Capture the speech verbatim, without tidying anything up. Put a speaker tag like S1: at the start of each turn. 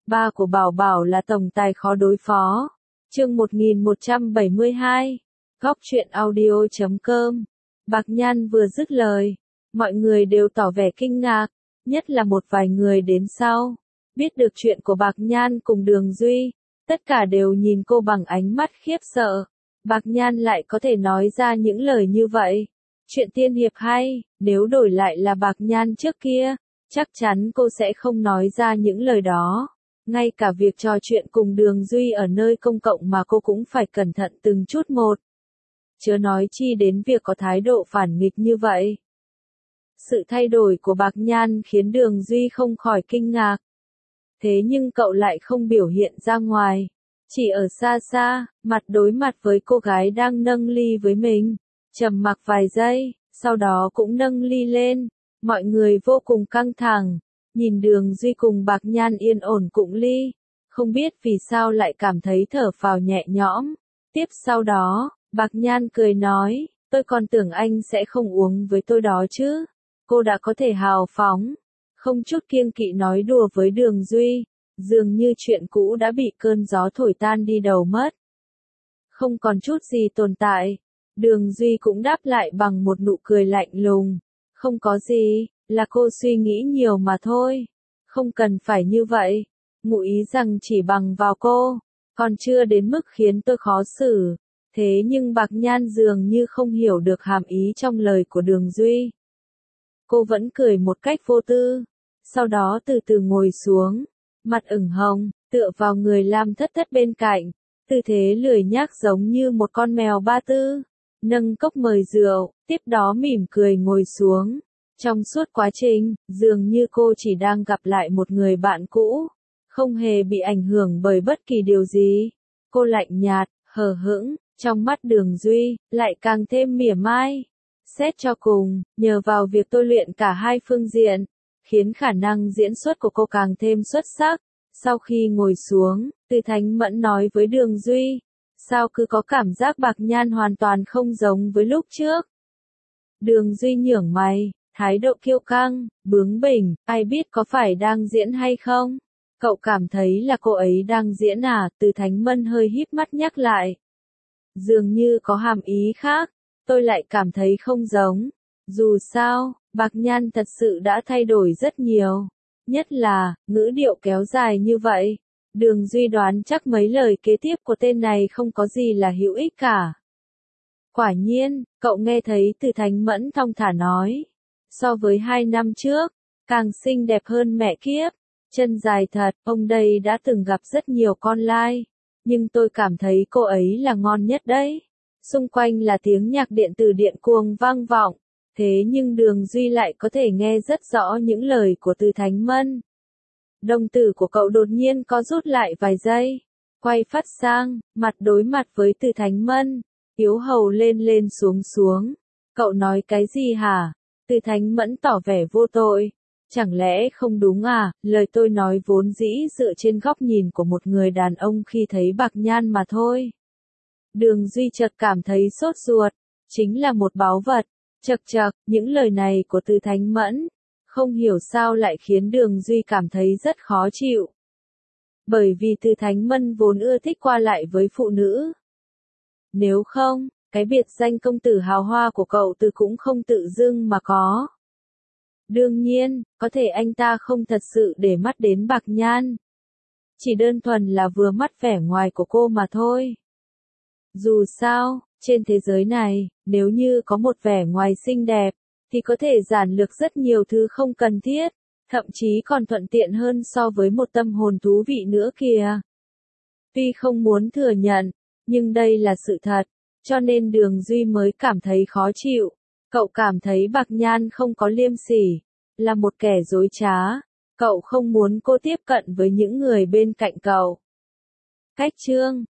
S1: Ba của Bảo Bảo là tổng tài khó đối phó. Chương một nghìn một trăm bảy mươi hai. Góc truyện audio chấm com. Bạc Nhan vừa dứt lời, mọi người đều tỏ vẻ kinh ngạc, nhất là một vài người đến sau. Biết được chuyện của Bạc Nhan cùng Đường Duy, tất cả đều nhìn cô bằng ánh mắt khiếp sợ. Bạc Nhan lại có thể nói ra những lời như vậy. Chuyện tiên hiệp hay, nếu đổi lại là Bạc Nhan trước kia, chắc chắn cô sẽ không nói ra những lời đó. Ngay cả việc trò chuyện cùng Đường Duy ở nơi công cộng mà cô cũng phải cẩn thận từng chút một. Chớ nói chi đến việc có thái độ phản nghịch như vậy. Sự thay đổi của Bạc Nhan khiến Đường Duy không khỏi kinh ngạc. Thế nhưng cậu lại không biểu hiện ra ngoài. Chỉ ở xa xa, mặt đối mặt với cô gái đang nâng ly với mình. Trầm mặc vài giây, sau đó cũng nâng ly lên. Mọi người vô cùng căng thẳng. Nhìn Đường Duy cùng Bạc Nhan yên ổn cụng ly. Không biết vì sao lại cảm thấy thở phào nhẹ nhõm. Tiếp sau đó, Bạc Nhan cười nói, tôi còn tưởng anh sẽ không uống với tôi đó chứ. Cô đã có thể hào phóng, không chút kiêng kỵ nói đùa với Đường Duy. Dường như chuyện cũ đã bị cơn gió thổi tan đi đầu mất. Không còn chút gì tồn tại. Đường Duy cũng đáp lại bằng một nụ cười lạnh lùng. Không có gì, là cô suy nghĩ nhiều mà thôi. Không cần phải như vậy. Ngụ ý rằng chỉ bằng vào cô, còn chưa đến mức khiến tôi khó xử. Thế nhưng Bạc Nhan dường như không hiểu được hàm ý trong lời của Đường Duy. Cô vẫn cười một cách vô tư. Sau đó từ từ ngồi xuống. Mặt ửng hồng, tựa vào người Lam Thất Thất bên cạnh. Tư thế lười nhác giống như một con mèo ba tư. Nâng cốc mời rượu, tiếp đó mỉm cười ngồi xuống. Trong suốt quá trình, dường như cô chỉ đang gặp lại một người bạn cũ. Không hề bị ảnh hưởng bởi bất kỳ điều gì. Cô lạnh nhạt, hờ hững, trong mắt Đường Duy, lại càng thêm mỉa mai. Xét cho cùng, nhờ vào việc tôi luyện cả hai phương diện, khiến khả năng diễn xuất của cô càng thêm xuất sắc. Sau khi ngồi xuống, Từ Thánh Mẫn nói với Đường Duy, sao cứ có cảm giác Bạc Nhan hoàn toàn không giống với lúc trước. Đường Duy nhướng mày, thái độ kiêu căng, bướng bỉnh, ai biết có phải đang diễn hay không? Cậu cảm thấy là cô ấy đang diễn à? Từ Thánh Mẫn hơi híp mắt nhắc lại. Dường như có hàm ý khác, tôi lại cảm thấy không giống. Dù sao, Bạc Nhan thật sự đã thay đổi rất nhiều. Nhất là, ngữ điệu kéo dài như vậy. Đường Duy đoán chắc mấy lời kế tiếp của tên này không có gì là hữu ích cả. Quả nhiên, cậu nghe thấy Từ Thánh Mẫn thong thả nói. So với hai năm trước, càng xinh đẹp hơn mẹ kiếp. Chân dài thật, ông đây đã từng gặp rất nhiều con lai. Nhưng tôi cảm thấy cô ấy là ngon nhất đấy. Xung quanh là tiếng nhạc điện tử điện cuồng vang vọng. Thế nhưng Đường Duy lại có thể nghe rất rõ những lời của Từ Thánh Mẫn. Đồng tử của cậu đột nhiên có rút lại vài giây. Quay phát sang, mặt đối mặt với Từ Thánh Mẫn. Yếu hầu lên lên xuống xuống. Cậu nói cái gì hả? Từ Thánh Mẫn tỏ vẻ vô tội. Chẳng lẽ không đúng à? Lời tôi nói vốn dĩ dựa trên góc nhìn của một người đàn ông khi thấy Bạc Nhan mà thôi. Đường Duy chợt cảm thấy sốt ruột. Chính là một báu vật. Chậc chậc, những lời này của Từ Thánh Mẫn, không hiểu sao lại khiến Đường Duy cảm thấy rất khó chịu. Bởi vì Từ Thánh Mẫn vốn ưa thích qua lại với phụ nữ. Nếu không, cái biệt danh công tử hào hoa của cậu Từ cũng không tự dưng mà có. Đương nhiên, có thể anh ta không thật sự để mắt đến Bạc Nhan. Chỉ đơn thuần là vừa mắt vẻ ngoài của cô mà thôi. Dù sao, trên thế giới này, nếu như có một vẻ ngoài xinh đẹp, thì có thể giản lược rất nhiều thứ không cần thiết, thậm chí còn thuận tiện hơn so với một tâm hồn thú vị nữa kìa. Tuy không muốn thừa nhận, nhưng đây là sự thật, cho nên Đường Duy mới cảm thấy khó chịu. Cậu cảm thấy Bạc Nhan không có liêm sỉ, là một kẻ dối trá. Cậu không muốn cô tiếp cận với những người bên cạnh cậu. Cách chương